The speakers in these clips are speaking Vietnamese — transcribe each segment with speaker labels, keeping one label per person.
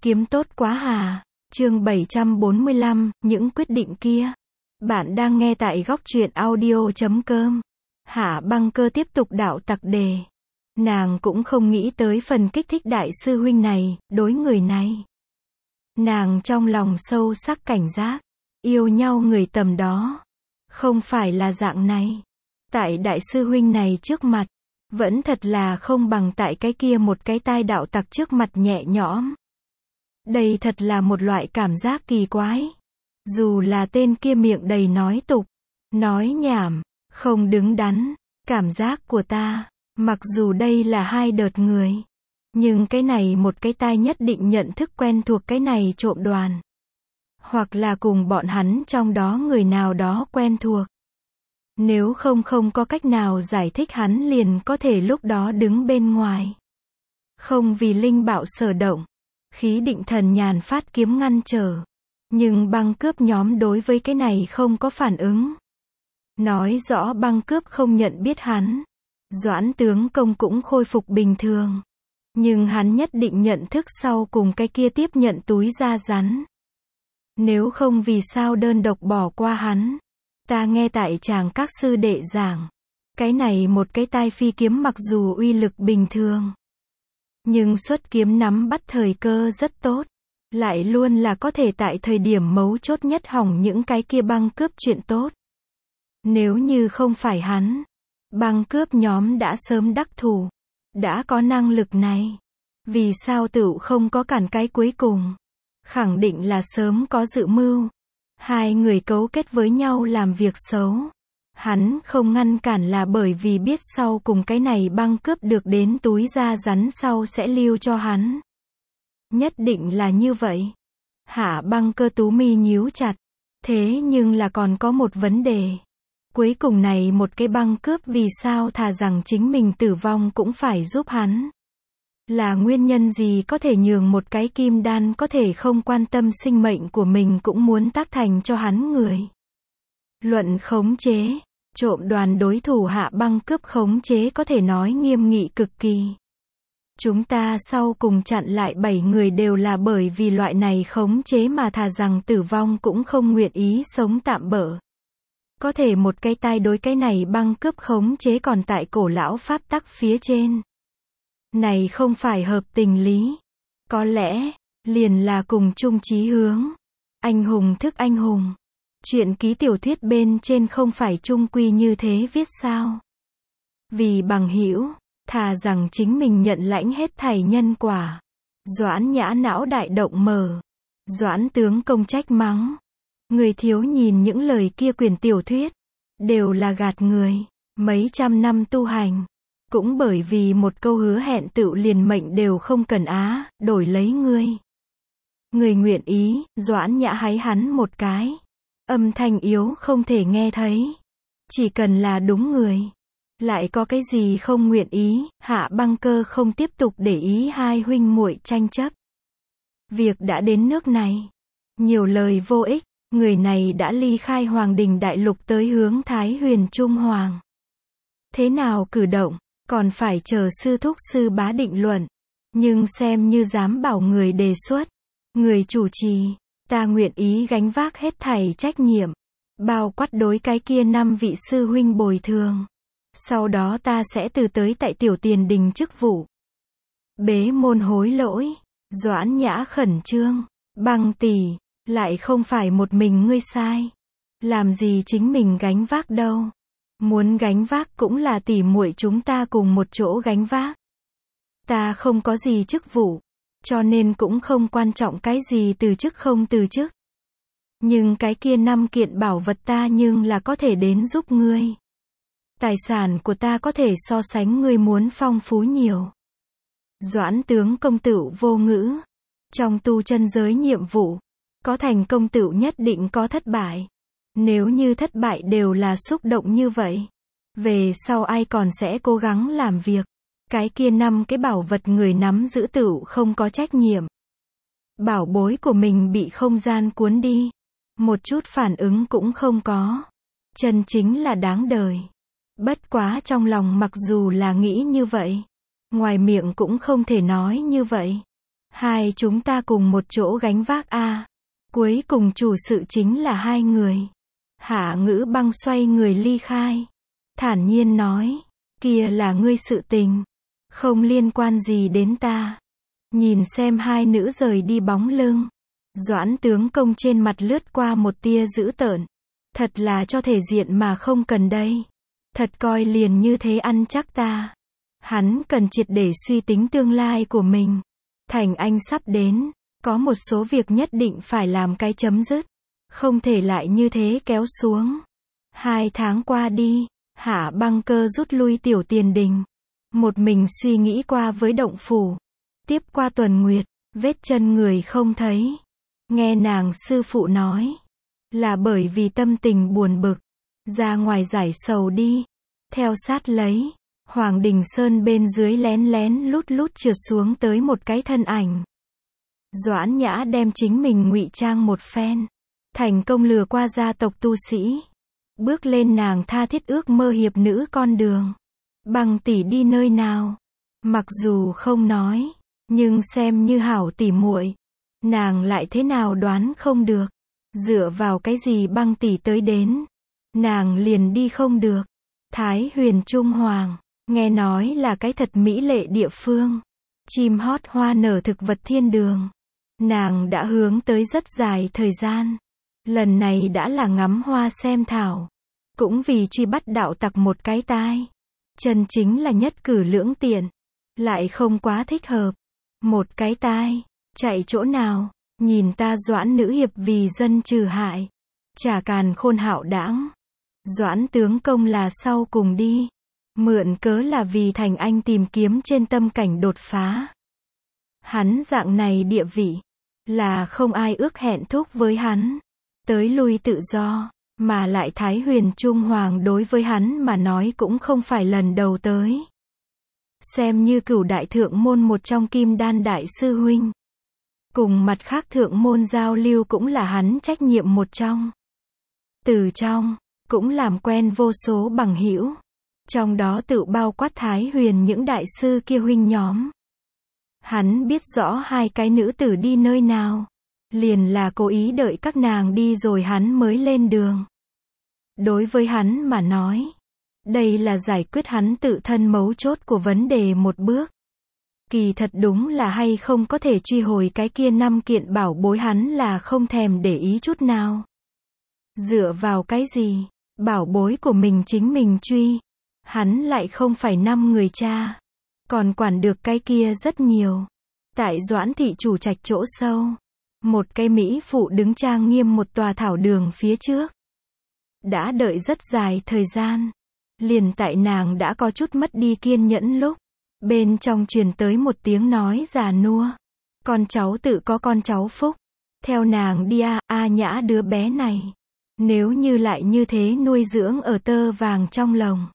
Speaker 1: Kiếm tốt quá hà. Chương 745, những quyết định kia. Bạn đang nghe tại góc truyện audio.com. Hạ Băng Cơ tiếp tục đạo tặc đề. Nàng cũng không nghĩ tới phần kích thích đại sư huynh này, đối người này. Nàng trong lòng sâu sắc cảnh giác, yêu nhau người tầm đó. Không phải là dạng này. Tại đại sư huynh này trước mặt, vẫn thật là không bằng tại cái kia một cái tai đạo tặc trước mặt nhẹ nhõm. Đây thật là một loại cảm giác kỳ quái. Dù là tên kia miệng đầy nói tục, nói nhảm, không đứng đắn, cảm giác của ta, mặc dù đây là hai đợt người, nhưng cái này một cái tai nhất định nhận thức quen thuộc cái này trộm đoàn. Hoặc là cùng bọn hắn trong đó người nào đó quen thuộc. Nếu không có cách nào giải thích hắn liền có thể lúc đó đứng bên ngoài. Không vì linh bạo sở động. Khí định thần nhàn phát kiếm ngăn trở. Nhưng băng cướp nhóm đối với cái này không có phản ứng. Nói rõ băng cướp không nhận biết hắn. Doãn tướng công cũng khôi phục bình thường. Nhưng hắn nhất định nhận thức sau cùng cái kia tiếp nhận túi da rắn. Nếu không vì sao đơn độc bỏ qua hắn. Ta nghe tại chàng các sư đệ giảng. Cái này một cái tai phi kiếm mặc dù uy lực bình thường. Nhưng xuất kiếm nắm bắt thời cơ rất tốt. Lại luôn là có thể tại thời điểm mấu chốt nhất hỏng những cái kia băng cướp chuyện tốt. Nếu như không phải hắn, băng cướp nhóm đã sớm đắc thủ. Đã có năng lực này. Vì sao tựu không có cản cái cuối cùng? Khẳng định là sớm có dự mưu. Hai người cấu kết với nhau làm việc xấu. Hắn không ngăn cản là bởi vì biết sau cùng cái này băng cướp được đến túi da rắn sau sẽ lưu cho hắn. Nhất định là như vậy. Hạ Băng Cơ tú mi nhíu chặt. Thế nhưng là còn có một vấn đề. Cuối cùng này một cái băng cướp vì sao thà rằng chính mình tử vong cũng phải giúp hắn. Là nguyên nhân gì có thể nhường một cái kim đan có thể không quan tâm sinh mệnh của mình cũng muốn tác thành cho hắn người. Luận khống chế, trộm đoàn đối thủ Hạ Băng cướp khống chế có thể nói nghiêm nghị cực kỳ. Chúng ta sau cùng chặn lại 7 người đều là bởi vì loại này khống chế mà thà rằng tử vong cũng không nguyện ý sống tạm bỡ. Có thể một cái tai đối cái này băng cướp khống chế còn tại cổ lão pháp tắc phía trên. Này không phải hợp tình lý. Có lẽ, liền là cùng chung chí hướng. Anh hùng thức anh hùng. Chuyện ký tiểu thuyết bên trên không phải chung quy như thế viết sao? Vì bằng hữu, thà rằng chính mình nhận lãnh hết thảy nhân quả. Doãn Nhã não đại động mở. Doãn tướng công trách mắng. Người thiếu nhìn những lời kia quyển tiểu thuyết. Đều là gạt người. Mấy trăm năm tu hành. Cũng bởi vì một câu hứa hẹn tựu liền mệnh đều không cần đổi lấy ngươi. Người nguyện ý, Doãn Nhã háy hắn một cái. Âm thanh yếu không thể nghe thấy. Chỉ cần là đúng người. Lại có cái gì không nguyện ý, Hạ Băng Cơ không tiếp tục để ý hai huynh muội tranh chấp. Việc đã đến nước này. Nhiều lời vô ích, người này đã ly khai Hoàng Đình Đại Lục tới hướng Thái Huyền Trung Hoàng. Thế nào cử động, còn phải chờ sư thúc sư bá định luận. Nhưng xem như dám bảo người đề xuất, người chủ trì, ta nguyện ý gánh vác hết thảy trách nhiệm. Bao quát đối cái kia 5 vị sư huynh bồi thường. Sau đó ta sẽ từ tới tại tiểu tiền đình chức vụ. Bế môn hối lỗi. Doãn Nhã khẩn trương. Băng tỷ, lại không phải một mình ngươi sai. Làm gì chính mình gánh vác đâu. Muốn gánh vác cũng là tỉ muội chúng ta cùng một chỗ gánh vác. Ta không có gì chức vụ, cho nên cũng không quan trọng cái gì từ chức không từ chức. Nhưng cái kia 5 kiện bảo vật ta nhưng là có thể đến giúp ngươi. Tài sản của ta có thể so sánh ngươi muốn phong phú nhiều. Doãn tướng công tựu vô ngữ. Trong tu chân giới nhiệm vụ, có thành công tựu nhất định có thất bại. Nếu như thất bại đều là xúc động như vậy, về sau ai còn sẽ cố gắng làm việc. Cái kia 5 cái bảo vật người nắm giữ tựu không có trách nhiệm. Bảo bối của mình bị không gian cuốn đi. Một chút phản ứng cũng không có. Chân chính là đáng đời. Bất quá trong lòng mặc dù là nghĩ như vậy, ngoài miệng cũng không thể nói như vậy. Hai chúng ta cùng một chỗ gánh vác a. Cuối cùng chủ sự chính là hai người. Hạ Ngữ Băng xoay người ly khai. Thản nhiên nói, kia là ngươi sự tình. Không liên quan gì đến ta. Nhìn xem hai nữ rời đi bóng lưng. Doãn tướng công trên mặt lướt qua một tia dữ tợn. Thật là cho thể diện mà không cần đây. Thật coi liền như thế ăn chắc ta. Hắn cần triệt để suy tính tương lai của mình. Thành Anh sắp đến. Có một số việc nhất định phải làm cái chấm dứt. Không thể lại như thế kéo xuống. 2 tháng qua đi. Hạ Băng Cơ rút lui Tiểu Tiền Đình. Một mình suy nghĩ qua với động phủ. Tiếp qua tuần nguyệt. Vết chân người không thấy. Nghe nàng sư phụ nói. Là bởi vì tâm tình buồn bực. Ra ngoài giải sầu đi. Theo sát lấy. Hoàng Đình Sơn bên dưới lén lén lút lút trượt xuống tới một cái thân ảnh. Doãn Nhã đem chính mình ngụy trang một phen. Thành công lừa qua gia tộc tu sĩ. Bước lên nàng tha thiết ước mơ hiệp nữ con đường. Băng tỷ đi nơi nào? Mặc dù không nói. Nhưng xem như hảo tỉ muội. Nàng lại thế nào đoán không được. Dựa vào cái gì Băng tỷ tới đến. Nàng liền đi không được. Thái Huyền Trung Hoàng. Nghe nói là cái thật mỹ lệ địa phương. Chim hót hoa nở thực vật thiên đường. Nàng đã hướng tới rất dài thời gian. Lần này đã là ngắm hoa xem thảo. Cũng vì truy bắt đạo tặc một cái tai. Chân chính là nhất cử lưỡng tiện. Lại không quá thích hợp. Một cái tai. Chạy chỗ nào. Nhìn ta Doãn nữ hiệp vì dân trừ hại. Chả càn khôn hạo đãng. Doãn tướng công là sau cùng đi. Mượn cớ là vì Thành Anh tìm kiếm trên tâm cảnh đột phá. Hắn dạng này địa vị. Là không ai ước hẹn thúc với hắn. Tới lui tự do. Mà lại Thái Huyền Trung Hoàng đối với hắn mà nói cũng không phải lần đầu tới. Xem như cửu đại thượng môn một trong Kim Đan đại sư huynh. Cùng mặt khác thượng môn giao lưu cũng là hắn trách nhiệm một trong. Từ trong, cũng làm quen vô số bằng hữu. Trong đó tự bao quát Thái Huyền những đại sư kia huynh nhóm. Hắn biết rõ hai cái nữ tử đi nơi nào. Liền là cố ý đợi các nàng đi rồi hắn mới lên đường. Đối với hắn mà nói. Đây là giải quyết hắn tự thân mấu chốt của vấn đề một bước. Kỳ thật đúng là hay không có thể truy hồi cái kia 5 kiện bảo bối hắn là không thèm để ý chút nào. Dựa vào cái gì? Bảo bối của mình chính mình truy. Hắn lại không phải 5 người cha. Còn quản được cái kia rất nhiều. Tại Doãn thị chủ trạch chỗ sâu. Một cây mỹ phụ đứng trang nghiêm một tòa thảo đường phía trước. Đã đợi rất dài thời gian. Liền tại nàng đã có chút mất đi kiên nhẫn lúc. Bên trong truyền tới một tiếng nói già nua. Con cháu tự có con cháu phúc. Theo nàng đi A Nhã đứa bé này. Nếu như lại như thế nuôi dưỡng ở tơ vàng trong lòng.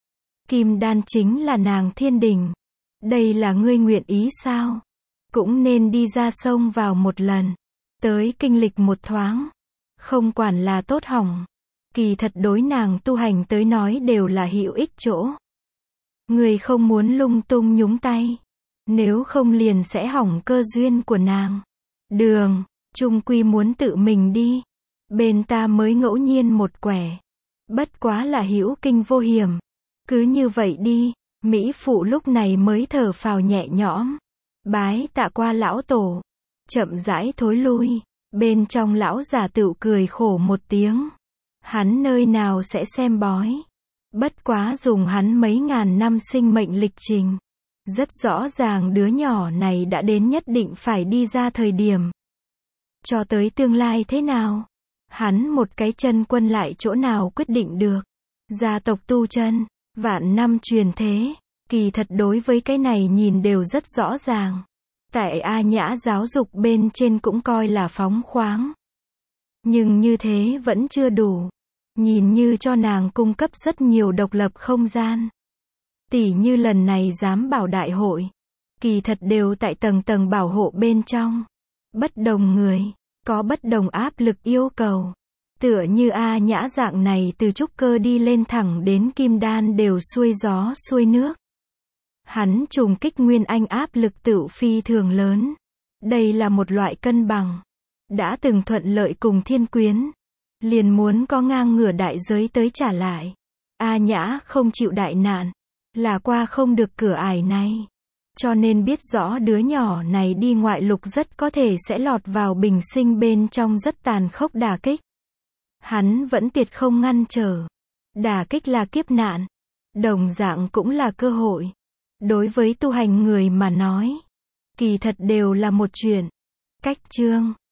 Speaker 1: Kim Đan chính là nàng thiên đình. Đây là ngươi nguyện ý sao? Cũng nên đi ra sông vào một lần. Tới kinh lịch một thoáng. Không quản là tốt hỏng. Kỳ thật đối nàng tu hành tới nói đều là hữu ích chỗ. Người không muốn lung tung nhúng tay. Nếu không liền sẽ hỏng cơ duyên của nàng. Đường, chung quy muốn tự mình đi. Bên ta mới ngẫu nhiên một quẻ. Bất quá là hữu kinh vô hiểm. Cứ như vậy đi. Mỹ phụ lúc này mới thở phào nhẹ nhõm. Bái tạ qua lão tổ. Chậm rãi thối lui. Bên trong lão già tựu cười khổ một tiếng. Hắn nơi nào sẽ xem bói. Bất quá dùng hắn mấy ngàn năm sinh mệnh lịch trình. Rất rõ ràng đứa nhỏ này đã đến nhất định phải đi ra thời điểm. Cho tới tương lai thế nào? Hắn một cái chân quân lại chỗ nào quyết định được. Gia tộc tu chân, vạn năm truyền thế. Kỳ thật đối với cái này nhìn đều rất rõ ràng. Tại A Nhã giáo dục bên trên cũng coi là phóng khoáng. Nhưng như thế vẫn chưa đủ. Nhìn như cho nàng cung cấp rất nhiều độc lập không gian. Tỉ như lần này giám bảo đại hội. Kỳ thật đều tại tầng tầng bảo hộ bên trong. Bất đồng người, có bất đồng áp lực yêu cầu. Tựa như A Nhã dạng này từ trúc cơ đi lên thẳng đến kim đan đều xuôi gió xuôi nước. Hắn trùng kích nguyên anh áp lực tựu phi thường lớn. Đây là một loại cân bằng. Đã từng thuận lợi cùng thiên quyến. Liền muốn có ngang ngửa đại giới tới trả lại. A Nhã không chịu đại nạn. Là qua không được cửa ải này. Cho nên biết rõ đứa nhỏ này đi ngoại lục rất có thể sẽ lọt vào bình sinh bên trong rất tàn khốc đả kích. Hắn vẫn tuyệt không ngăn trở. Đả kích là kiếp nạn. Đồng dạng cũng là cơ hội. Đối với tu hành người mà nói. Kỳ thật đều là một chuyện. Cách chương